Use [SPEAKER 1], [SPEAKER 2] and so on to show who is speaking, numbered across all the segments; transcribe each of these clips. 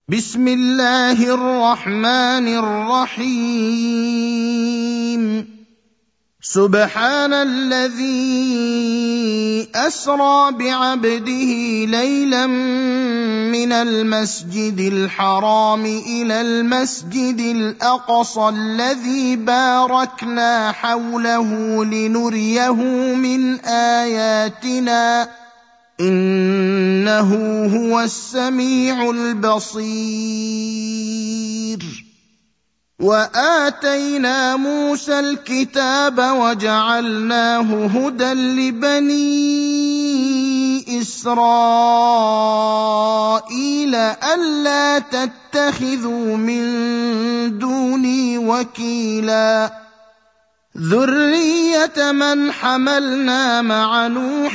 [SPEAKER 1] بسم الله الرحمن الرحيم. سبحان الذي أسرى بعبده ليلا من المسجد الحرام إلى المسجد الأقصى الذي باركنا حوله لنريه من آياتنا إنه هو السميع البصير. وآتينا موسى الكتاب وجعلناه هدى لبني إسرائيل ألا تتخذوا من دوني وكيلا ذرية من حملنا مع نوح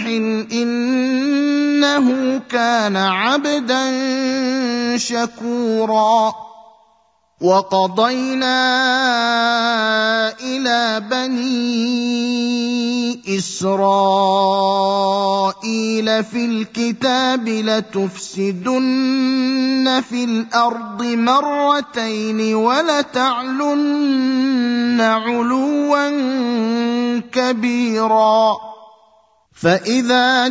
[SPEAKER 1] إنه كان عبدا شكورا. وقضينا إلى بني إسرائيل في الكتاب لتفسدن في الأرض مرتين ولتعلن علوا كبيرا. فإذا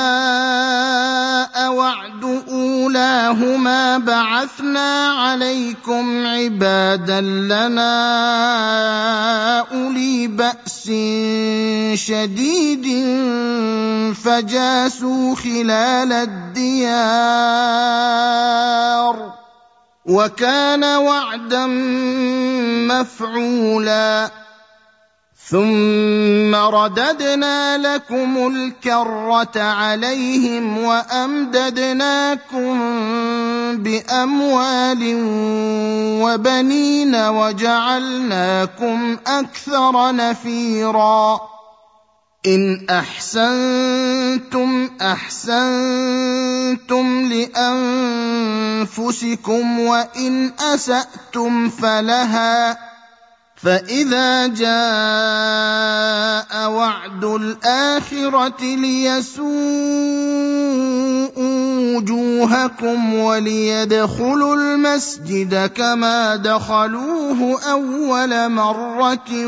[SPEAKER 1] جاء وعد أولاهما بعثنا عليكم عبادا لنا أولي بأس شديد فجاسوا خلال الديار وكان وعدا مفعولا. ثم رددنا لكم الكرة عليهم وأمددناكم بأموال وبنين وجعلناكم أكثر نفيرا. إن أحسنتم أحسنتم لأنفسكم وإن أسأتم فلها. فإذا جاء وعد الآخرة ليسوءوا وجوهكم وليدخلوا المسجد كما دخلوه أول مرة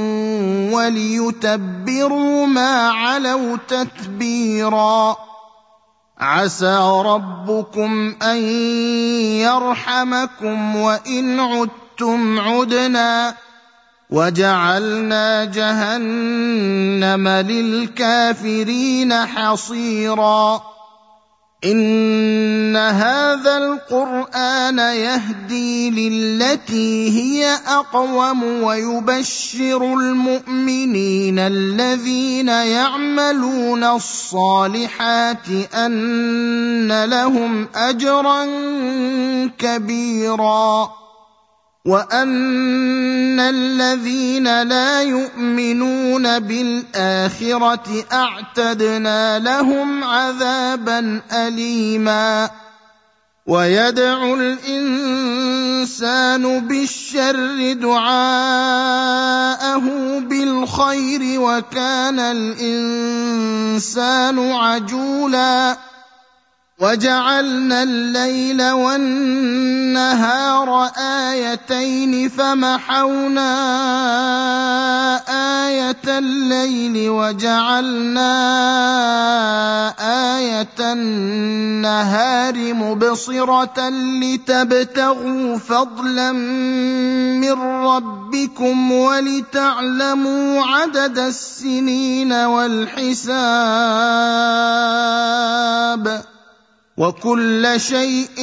[SPEAKER 1] وليتبروا ما علوا تتبيرا. عسى ربكم أن يرحمكم وإن عدتم عدنا وجعلنا جهنم للكافرين حصيرا. إن هذا القرآن يهدي للتي هي أقوم ويبشر المؤمنين الذين يعملون الصالحات أن لهم أجرا كبيرا وأن الذين لا يؤمنون بالآخرة أعتدنا لهم عذابا أليما. ويدعو الإنسان بالشر دعاءه بالخير وكان الإنسان عجولا. وجعلنا الليل والنهار آيتين فمحونا آية الليل وجعلنا آية النهار مبصرة لتبتغوا فضلا من ربكم ولتعلموا عدد السنين والحساب وكل شيء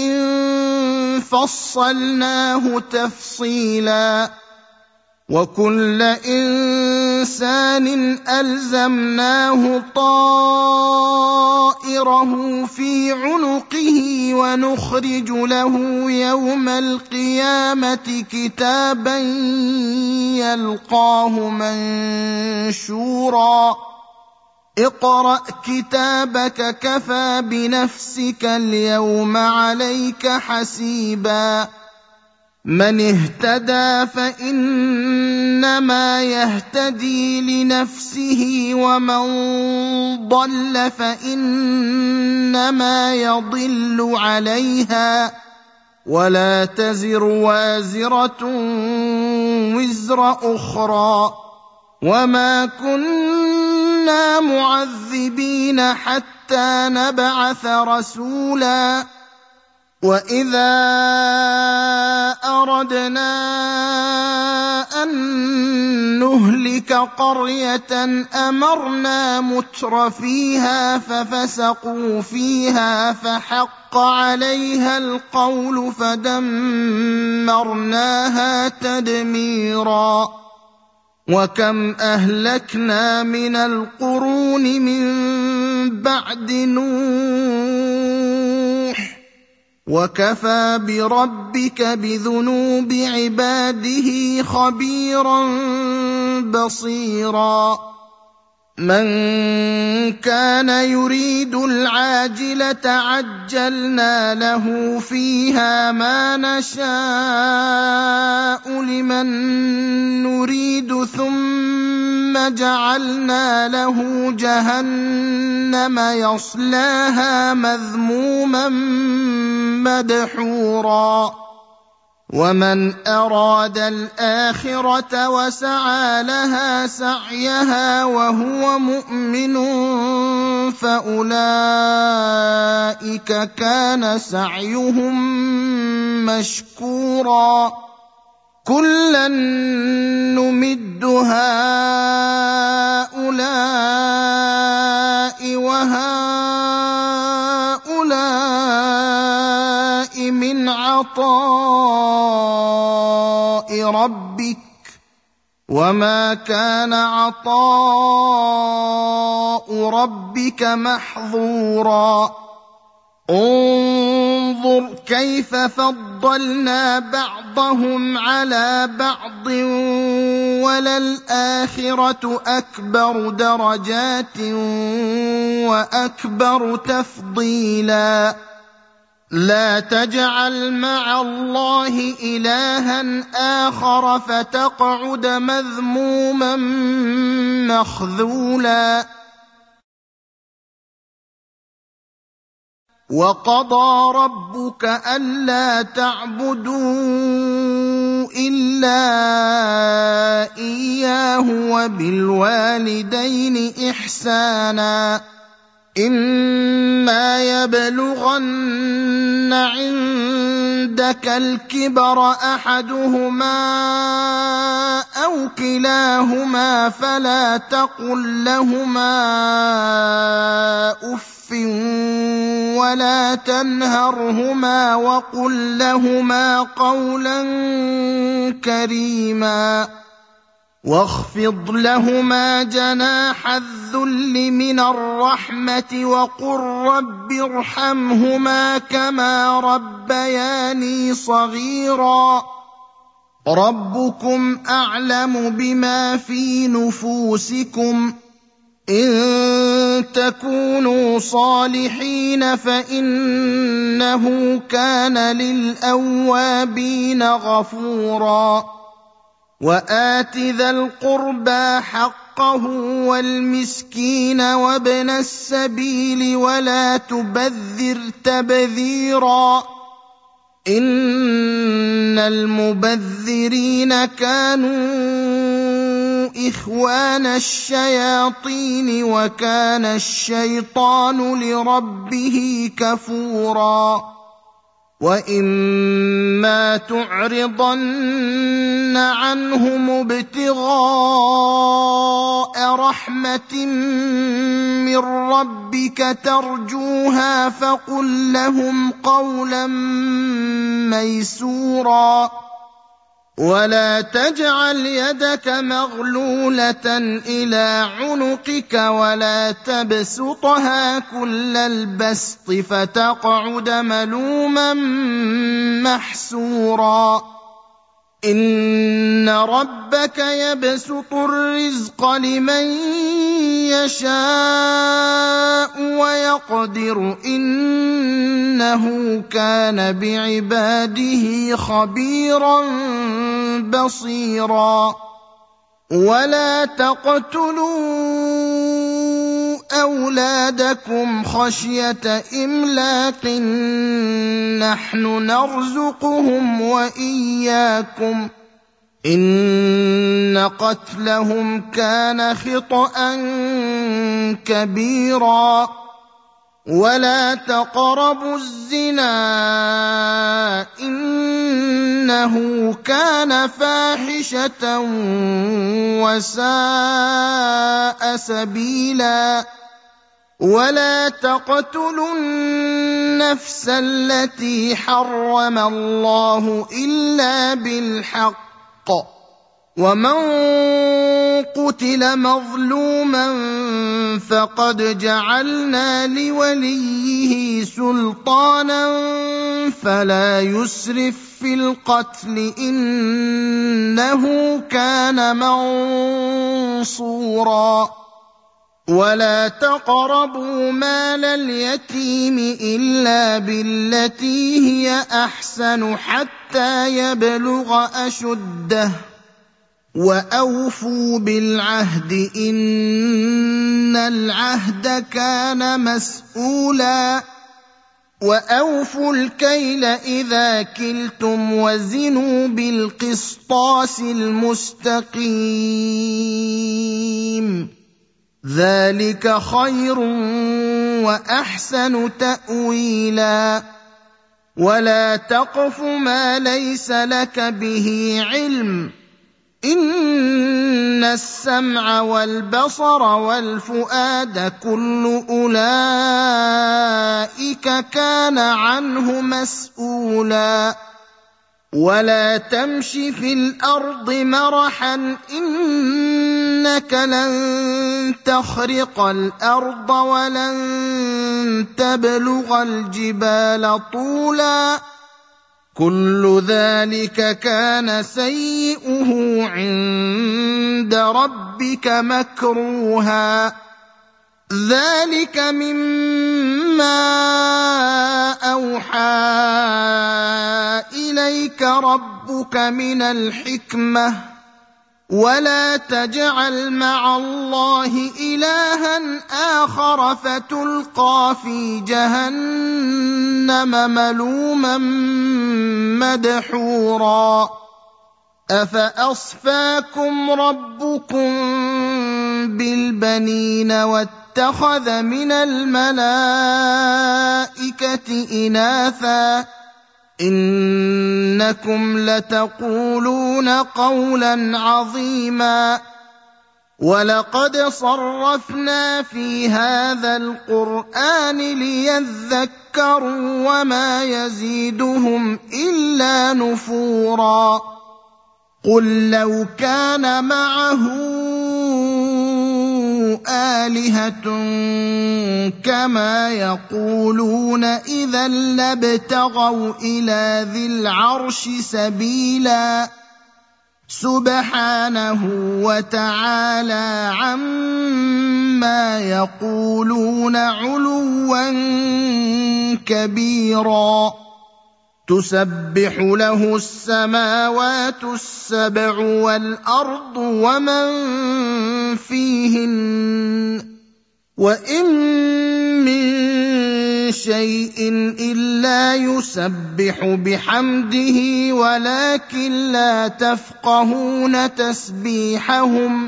[SPEAKER 1] فصلناه تفصيلا. وكل إنسان ألزمناه طائره في عنقه ونخرج له يوم القيامة كتابا يلقاه منشورا. اقرأ كتابك كفى بنفسك اليوم عليك حسيبا. من اهتدى فإنما يهتدي لنفسه ومن ضل فإنما يضل عليها ولا تزر وازرة وزر أخرى، وما كنا معذبين حتى نبعث رسولا. وإذا أردنا أن نهلك قرية أمرنا مترفيها ففسقوا فيها فحق عليها القول فدمرناها تدميرا. وكم أهلكنا من القرون من بعد نوح، وكفى بربك بذنوب عباده خبيرا بصيرا. من كان يريد العاجلة عجلنا له فيها ما نشاء لمن نريد ثم جعلنا له جهنم يصلاها مذموما مدحورا. ومن أراد الآخرة وسعى لها سعيها وهو مؤمن فأولئك كان سعيهم مشكورا. كلا نمد هؤلاء وهؤلاء من عطاء ربك، وما كان عطاء ربك محظورا. انظر كيف فضلنا بعضهم على بعض وللآخرة أكبر درجات وأكبر تفضيلا. لا تجعل مع الله إلها آخر فتقعد مذموما مخذولا. وقضى ربك ألا تعبدوا إلا إياه وبالوالدين إحسانا. إما يبلغن عندك الكبر أحدهما أو كلاهما فلا تقل لهما أف ولا تنهرهما وقل لهما قولا كريما. واخفض لهما جناح الذل من الرحمة وقل رب ارحمهما كما ربياني صغيرا. ربكم أعلم بما في نفوسكم، إن تكونوا صالحين فإنه كان للأوابين غفورا. وآت ذا القربى حقه والمسكين وابن السبيل ولا تبذر تبذيرا، إن المبذرين كانوا إخوان الشياطين وكان الشيطان لربه كفورا. وإما تعرضن عنهم ابتغاء رحمة من ربك ترجوها فقل لهم قولا ميسورا. ولا تجعل يدك مغلولة إلى عنقك ولا تبسطها كل البسط فتقعد ملوما محسورا. إن ربك يبسط الرزق لمن يشاء ويقدر إنه كان بعباده خبيرا بصيرا. ولا تقتلوا أولادكم خشية إملاق، نحن نرزقهم وإياكم إن قتلهم كان خطأ كبيرا ولا تقربوا الزنا إنه كان فاحشة وساء سبيلا ولا تقتلوا النفس التي حرم الله إلا بالحق ومن قتل مظلوما فقد جعلنا لوليه سلطانا فلا يسرف في القتل إنه كان منصورا ولا تقربوا مال اليتيم إلا بالتي هي أحسن حتى يبلغ أشده وأوفوا بالعهد إن العهد كان مسؤولا وأوفوا الكيل إذا كلتم وزنوا بالقسطاس المستقيم ذلك خير وأحسن تأويلا ولا تقف ما ليس لك به علم إن السمع والبصر والفؤاد كل أولئك كان عنه مسؤولا ولا تمش في الأرض مرحا إنك لن تخرق الأرض ولن تبلغ الجبال طولا كل ذلك كان سيئه عند ربك مكروها ذلك مما أوحى إليك ربك من الحكمة ولا تجعل مع الله إلها آخر فتلقى في جهنم ملوما مدحورا أفأصفاكم ربكم بالبنين واتخذ من الملائكة إناثا إنكم لتقولون قولا عظيما ولقد صرفنا في هذا القرآن ليذكروا وما يزيدهم إلا نفورا قل لو كان معه آلهة كما يقولون إذا لابتغوا إلى ذي العرش سبيلا سبحانه وتعالى عما يقولون علوا كبيرا تسبح له السماوات السبع والأرض ومن فيهن وإن من شيء إلا يسبح بحمده ولكن لا تفقهون تسبيحهم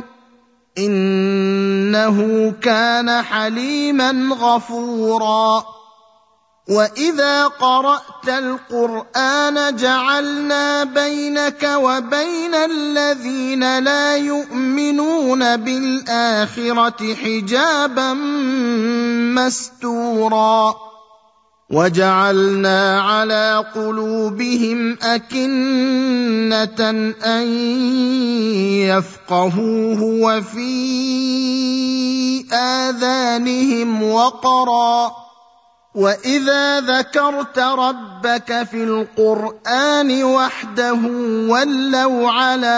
[SPEAKER 1] إنه كان حليما غفورا وإذا قرأت القرآن جعلنا بينك وبين الذين لا يؤمنون بالآخرة حجابا مستورا وجعلنا على قلوبهم أكنة أن يفقهوه وفي آذانهم وقرا وإذا ذكرت ربك في القرآن وحده ولوا على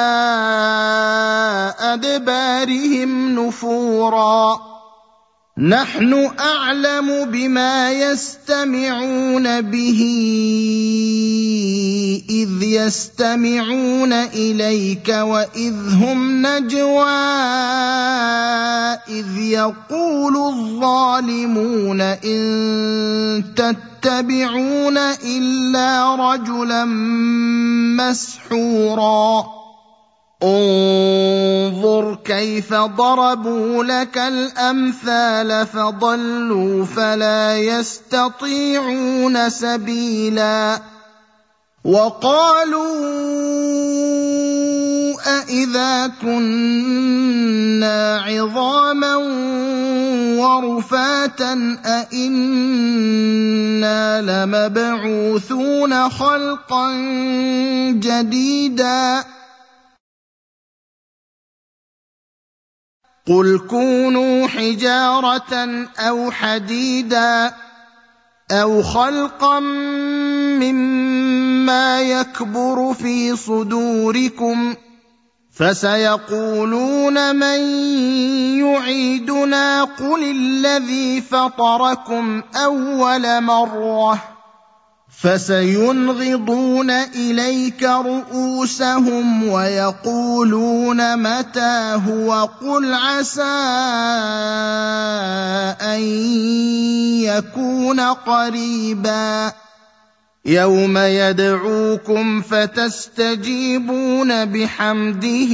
[SPEAKER 1] أدبارهم نفورا نحن أعلم بما يستمعون به إذ يستمعون إليك وإذ هم نجوى إذ يقول الظالمون إن يتبعون إلا رجلا مسحورا انظر كيف ضربوا لك الأمثال فضلوا فلا يستطيعون سبيلا وقالوا أإذا كنا عظاما ورفاتا أإنا لمبعوثون خلقا جديدا قل كونوا حجارة أو حديدا أو خلقا مما يكبر في صدوركم فسيقولون من يعيدنا قل الذي فطركم أول مرة فسينغضون إليك رؤوسهم ويقولون متى هو قل عسى أن يكون قريبا يوم يدعوكم فتستجيبون بحمده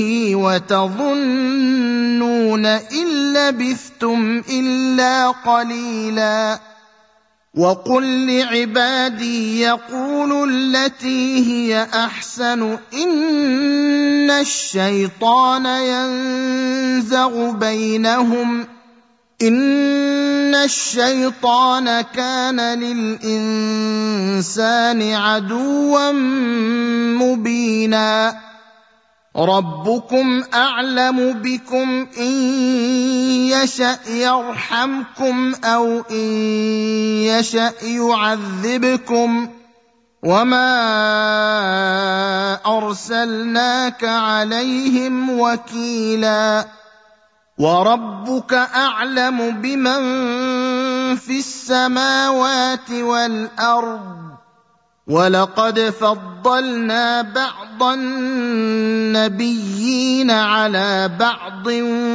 [SPEAKER 1] وتظنون إن لبثتم إلا قليلا وقل لعبادي يقولوا التي هي أحسن إن الشيطان ينزغ بينهم إن الشيطان كان للإنسان عدوا مبينا ربكم أعلم بكم إن يشأ يرحمكم أو إن يشأ يعذبكم وما أرسلناك عليهم وكيلا وربك أعلم بمن في السماوات والأرض ولقد فضلنا بعض النبيين على بعض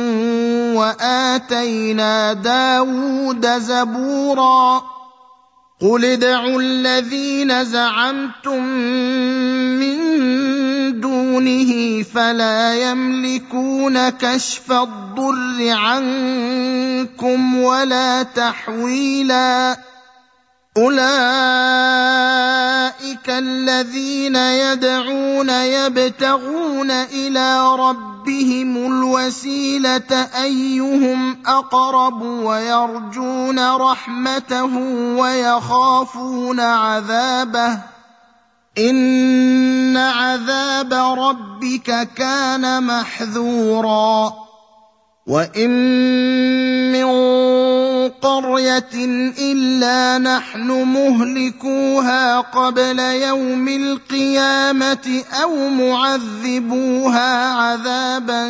[SPEAKER 1] وآتينا داود زبورا قل ادعوا الذين زعمتم من دونه فلا يملكون كشف الضر عنكم ولا تحويلا أولئك الذين يدعون يبتغون إلى ربهم الوسيلة أيهم أقرب ويرجون رحمته ويخافون عذابه إن عذاب ربك كان محذورا وإن من قرية إلا نحن مهلكوها قبل يوم القيامة أو معذبوها عذابا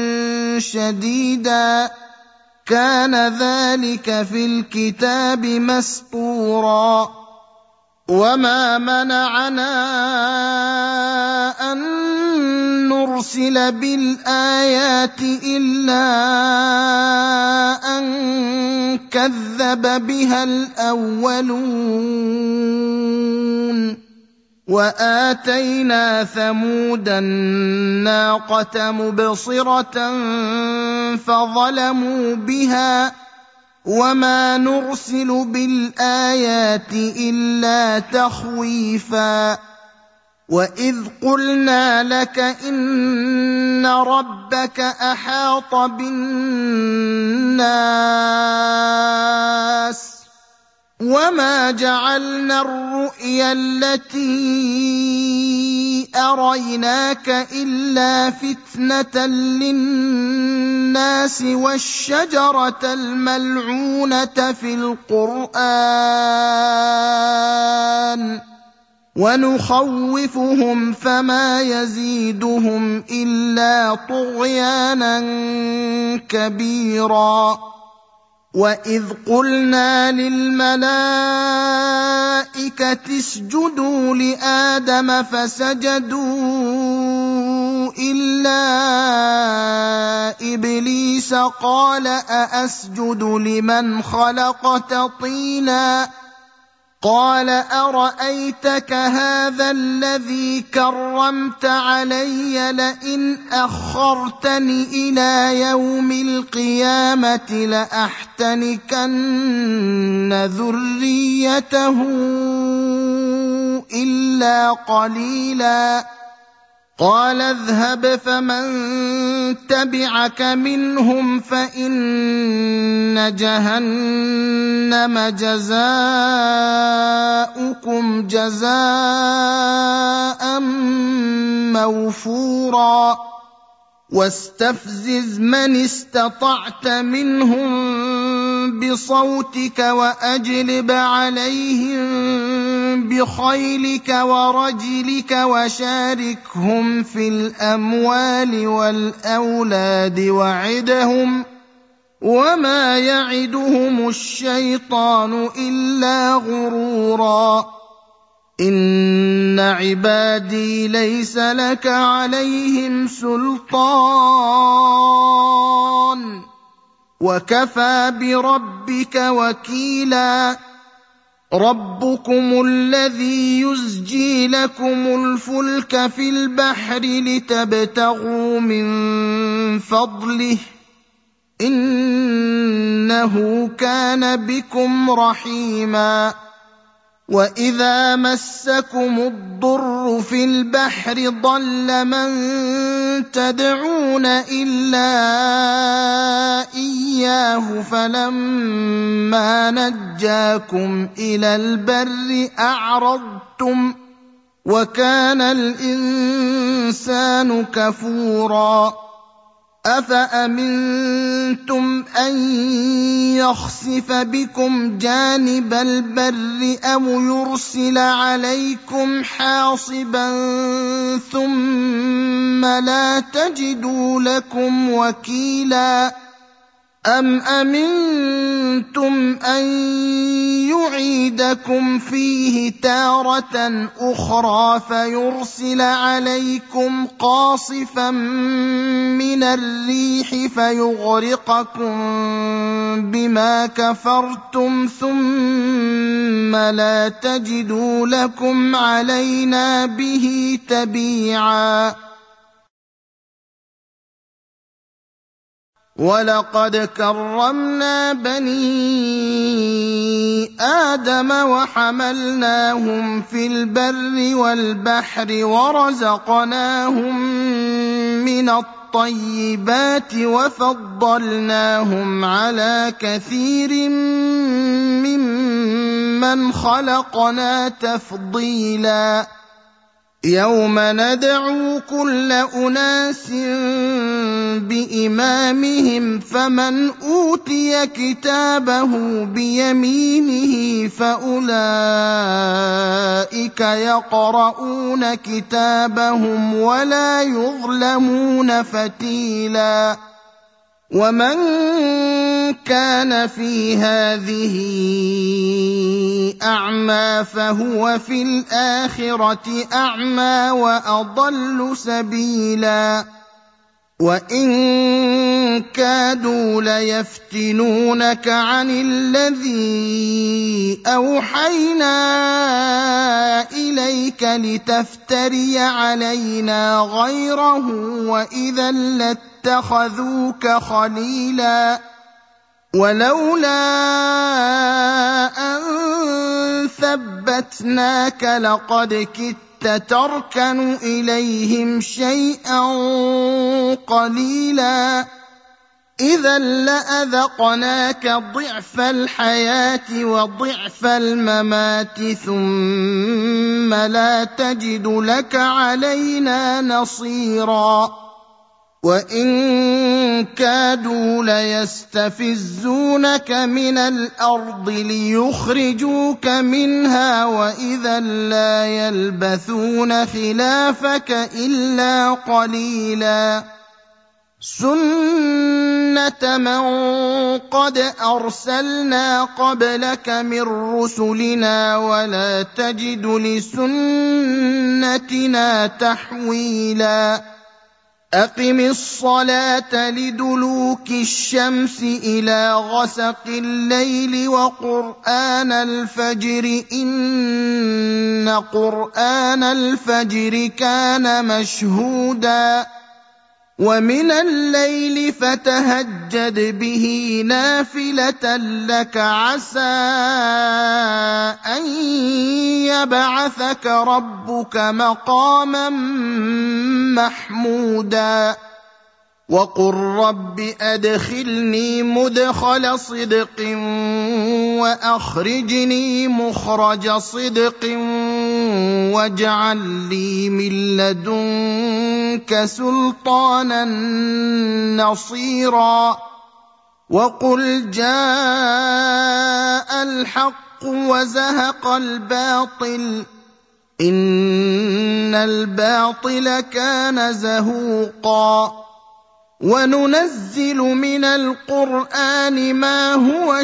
[SPEAKER 1] شديدا كان ذلك في الكتاب مسطورا وما منعنا أن نرسل بالآيات إلا أن كذب بها الأولون وآتينا ثمود الناقة مبصرة فظلموا بها وما نرسل بالآيات إلا تخويفا وإذ قلنا لك إن ربك أحاط بالناس وما جعلنا الرؤيا التي أريناك إلا فتنة للناس والشجرة الملعونة في القرآن ونخوفهم فما يزيدهم إلا طغيانا كبيرا وإذ قلنا للملائكة اسجدوا لآدم فسجدوا إلا إبليس قال أأسجد لمن خلقت طينا قال أرأيتك هذا الذي كرمت علي لئن أخرتني إلى يوم القيامة لأحتنكن ذريته إلا قليلا قال اذهب فمن تبعك منهم فإن جهنم جزاؤكم جزاء موفورا واستفزز من استطعت منهم بصوتك وأجلب عليهم بخيلك ورجلك وشاركهم في الأموال والأولاد وعدهم وما يعدهم الشيطان إلا غرورا إن عبادي ليس لك عليهم سلطان وكفى بربك وكيلا ربكم الذي يزجي لكم الفلك في البحر لتبتغوا من فضله إنه كان بكم رحيما وإذا مسكم الضر في البحر ضل من تدعون إلا إياه فلما نجاكم إلى البر أعرضتم وكان الإنسان كفورا أفأمنتم أن يخسف بكم جانب البر أو يرسل عليكم حاصبا ثم لا تجدوا لكم وكيلا أم أمنتم أن يعيدكم فيه تارة أخرى فيرسل عليكم قاصفا من الريح فيغرقكم بما كفرتم ثم لا تجدوا لكم علينا به تبيعا ولقد كرمنا بني آدم وحملناهم في البر والبحر ورزقناهم من الطيبات وفضلناهم على كثير ممن خلقنا تفضيلا يوم ندعو كل أناس بإمامهم فمن أوتي كتابه بيمينه فأولئك يقرؤون كتابهم ولا يظلمون فتيلا ومن كان في هذه أعمى فهو في الآخرة أعمى وأضل سبيلا وإن كادوا ليفتنونك عن الذي أوحينا إليك لتفتري علينا غيره وإذا لاتخذوك خليلا ولولا أن ثبتناك لقد كدت تركن إليهم شيئا قليلا إذا لأذقناك ضعف الحياة وضعف الممات ثم لا تجد لك علينا نصيرا وإن كادوا ليستفزونك من الأرض ليخرجوك منها وإذا لا يلبثون خلافك إلا قليلا سنة من قد أرسلنا قبلك من رسلنا ولا تجد لسنتنا تحويلا أقم الصلاة لدلوك الشمس إلى غسق الليل وقرآن الفجر إن قرآن الفجر كان مشهودا ومن الليل فتهجد به نافلة لك عسى أن يبعثك ربك مقاما محمودا وقل رب أدخلني مدخل صدق وأخرجني مخرج صدق واجعل لي من لدنك سلطانا نصيرا وقل جاء الحق وزهق الباطل إن الباطل كان زهوقا وننزل من القرآن ما هو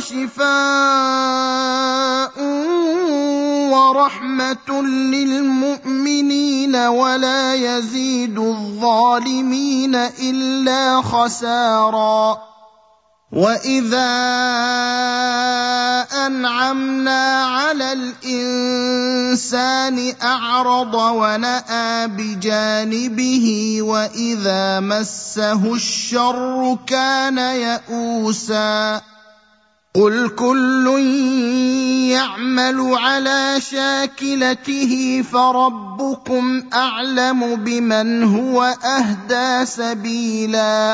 [SPEAKER 1] شفاء ورحمة للمؤمنين ولا يزيد الظالمين إلا خسارا وإذا أنعمنا على الإنسان أعرض ونأى بجانبه وإذا مسه الشر كان يئوسا قل كل يعمل على شاكلته فربكم أعلم بمن هو أهدى سبيلا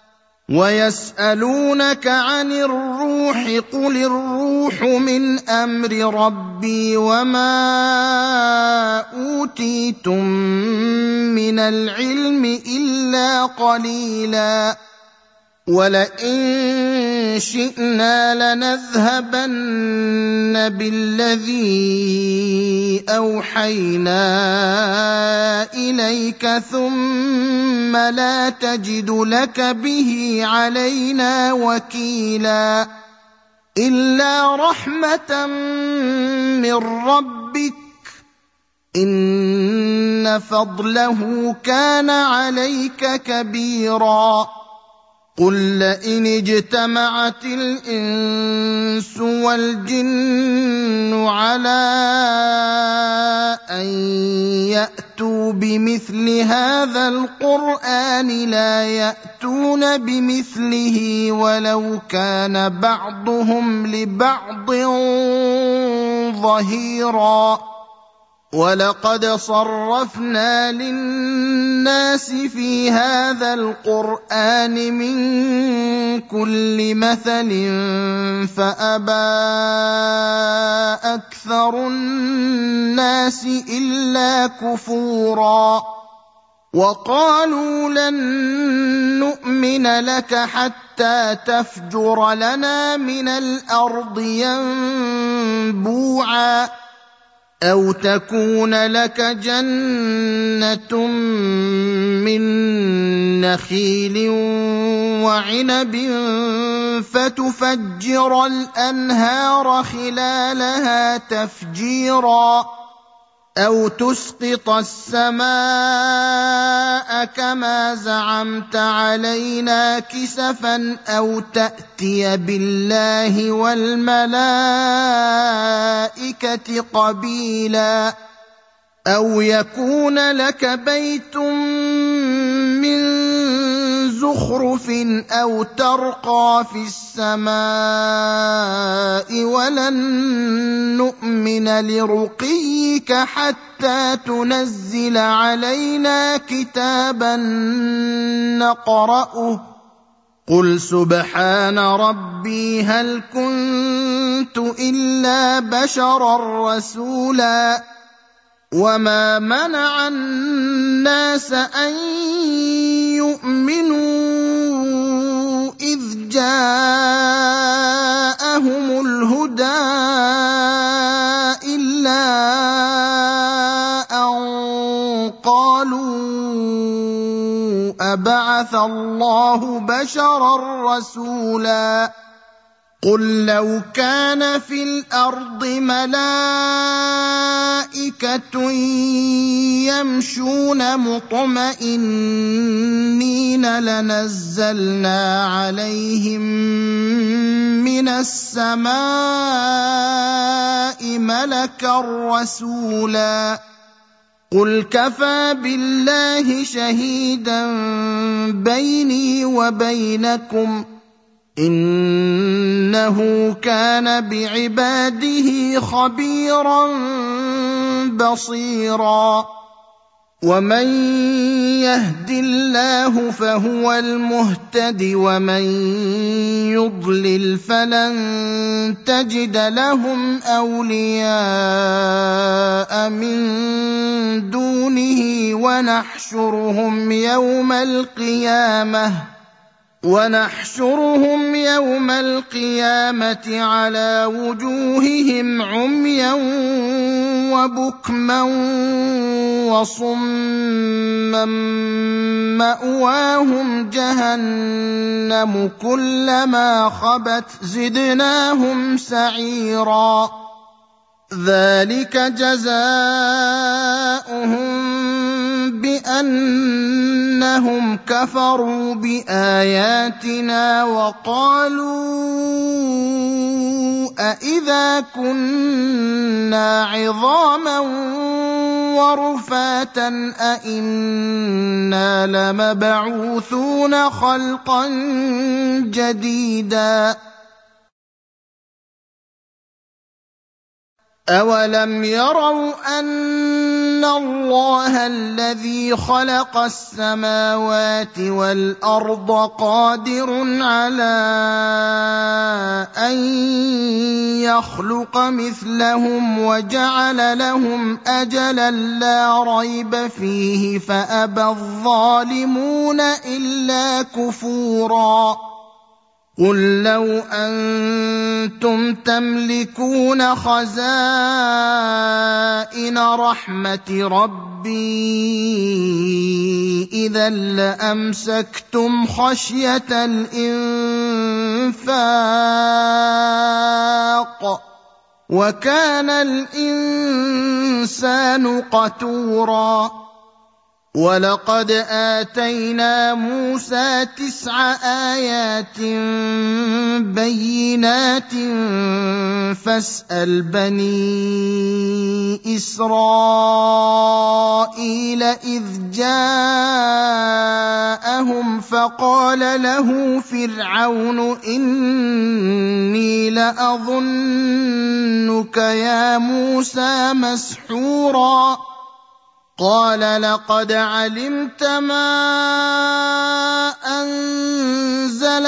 [SPEAKER 1] ويسألونك عن الروح قل الروح من أمر ربي وما أوتيتم من العلم إلا قليلا ولئن شئنا لنذهبن بالذي أوحينا إليك ثم لا تجد لك به علينا وكيلا إلا رحمة من ربك إن فضله كان عليك كبيرا قل لئن اجتمعت الإنس والجن على أن يأتوا بمثل هذا القرآن لا يأتون بمثله ولو كان بعضهم لبعض ظهيرا ولقد صرفنا للناس في هذا القرآن من كل مثل فأبى أكثر الناس إلا كفورا وقالوا لن نؤمن لك حتى تفجر لنا من الأرض ينبوعا أو تكون لك جنة من نخيل وعنب فتفجر الأنهار خلالها تفجيرا أو تسقط السماء كما زعمت علينا كسفا أو تأتي بالله والملائكة قبيلا أو يكون لك بيت من زخرف أو ترقى في السماء ولن نؤمن لرقيك حتى تنزل علينا كتابا نقرأه قل سبحان ربي هل كنت إلا بشرا رسولا وما منع الناس أن يؤمنوا إذ جاءهم الهدى إلا أن قالوا أبعث الله بشرا رسولا قل لو كان في الأرض ملائكة يمشون مطمئنين لنزلنا عليهم من السماء ملكا رسولا قل كفى بالله شهيدا بيني وبينكم إنه كان بعباده خبيرا بصيرا ومن يهد الله فهو المهتد ومن يضلل فلن تجد لهم أولياء من دونه ونحشرهم يوم القيامة على وجوههم عميا وبكما وصما مأواهم جهنم كلما خبت زدناهم سعيرا ذلك جزاؤهم بأنهم كفروا بآياتنا وقالوا أإذا كنا عظاما ورفاتا أإنا لمبعوثون خلقا جديدا أولم يروا أن الله الذي خلق السماوات والأرض قادر على أن يخلق مثلهم وجعل لهم أجلا لا ريب فيه فأبى الظالمون إلا كفورا قل لو أنتم تملكون خزائن رحمة ربي إذا لأمسكتم خشية الإنفاق وكان الإنسان قتورا ولقد آتينا موسى 9 آيات بينات فاسأل بني إسرائيل إذ جاءهم فقال له فرعون إني لأظنك يا موسى مسحورا قال لقد علمت ما أنزل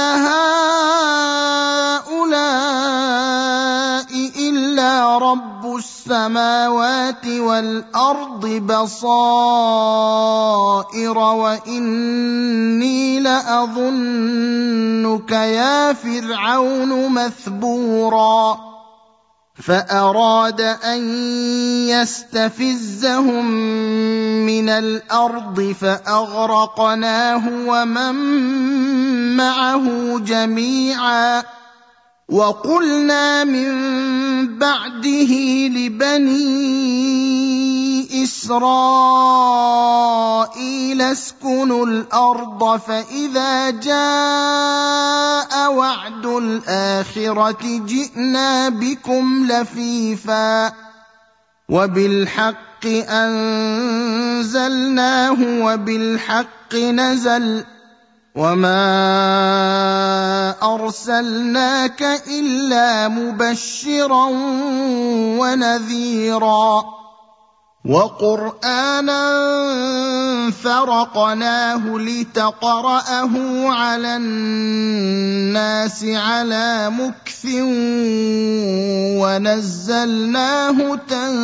[SPEAKER 1] هؤلاء إلا رب السماوات والأرض بصائر وإني لأظنك يا فرعون مثبورا فأراد أن يستفزهم من الأرض فأغرقناه ومن معه جميعا وقلنا من بعده لبني إسرائيل اسكنوا الأرض فإذا جاء وعد الآخرة جئنا بكم لفيفا وبالحق أنزلناه وبالحق نزل وما أرسلناك إلا مبشرا ونذيرا وقرآنا فرقناه لتقرأه على الناس على مكث ونزلناه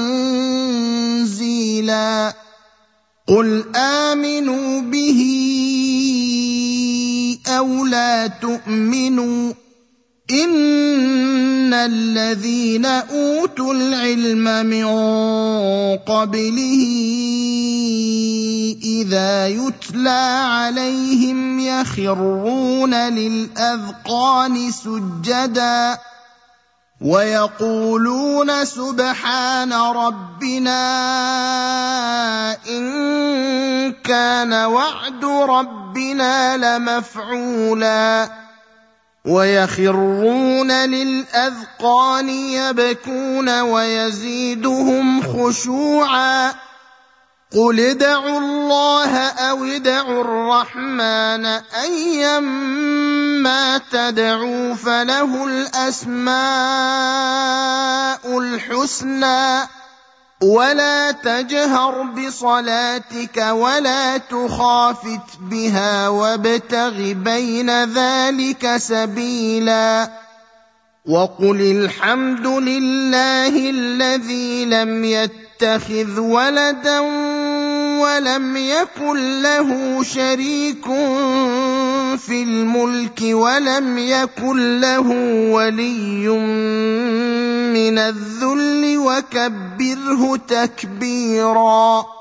[SPEAKER 1] تنزيلا قل آمنوا به أو لا تؤمنوا إن الذين أوتوا العلم من قبله إذا يتلى عليهم يخرون للأذقان سجدا ويقولون سبحان ربنا إن كان وعد ربنا لمفعولا ويخرون للأذقان يبكون ويزيدهم خشوعا قل ادعوا الله أو ادعوا الرحمن أيما تدعوا فله الأسماء الحسنى ولا تجهر بصلاتك ولا تخافت بها وابتغ بين ذلك سبيلا وقل الحمد لله الذي لم يتخذ ولدا ولم يكن له شريك في الملك ولم يكن له ولي من الذل وكبره تكبيرا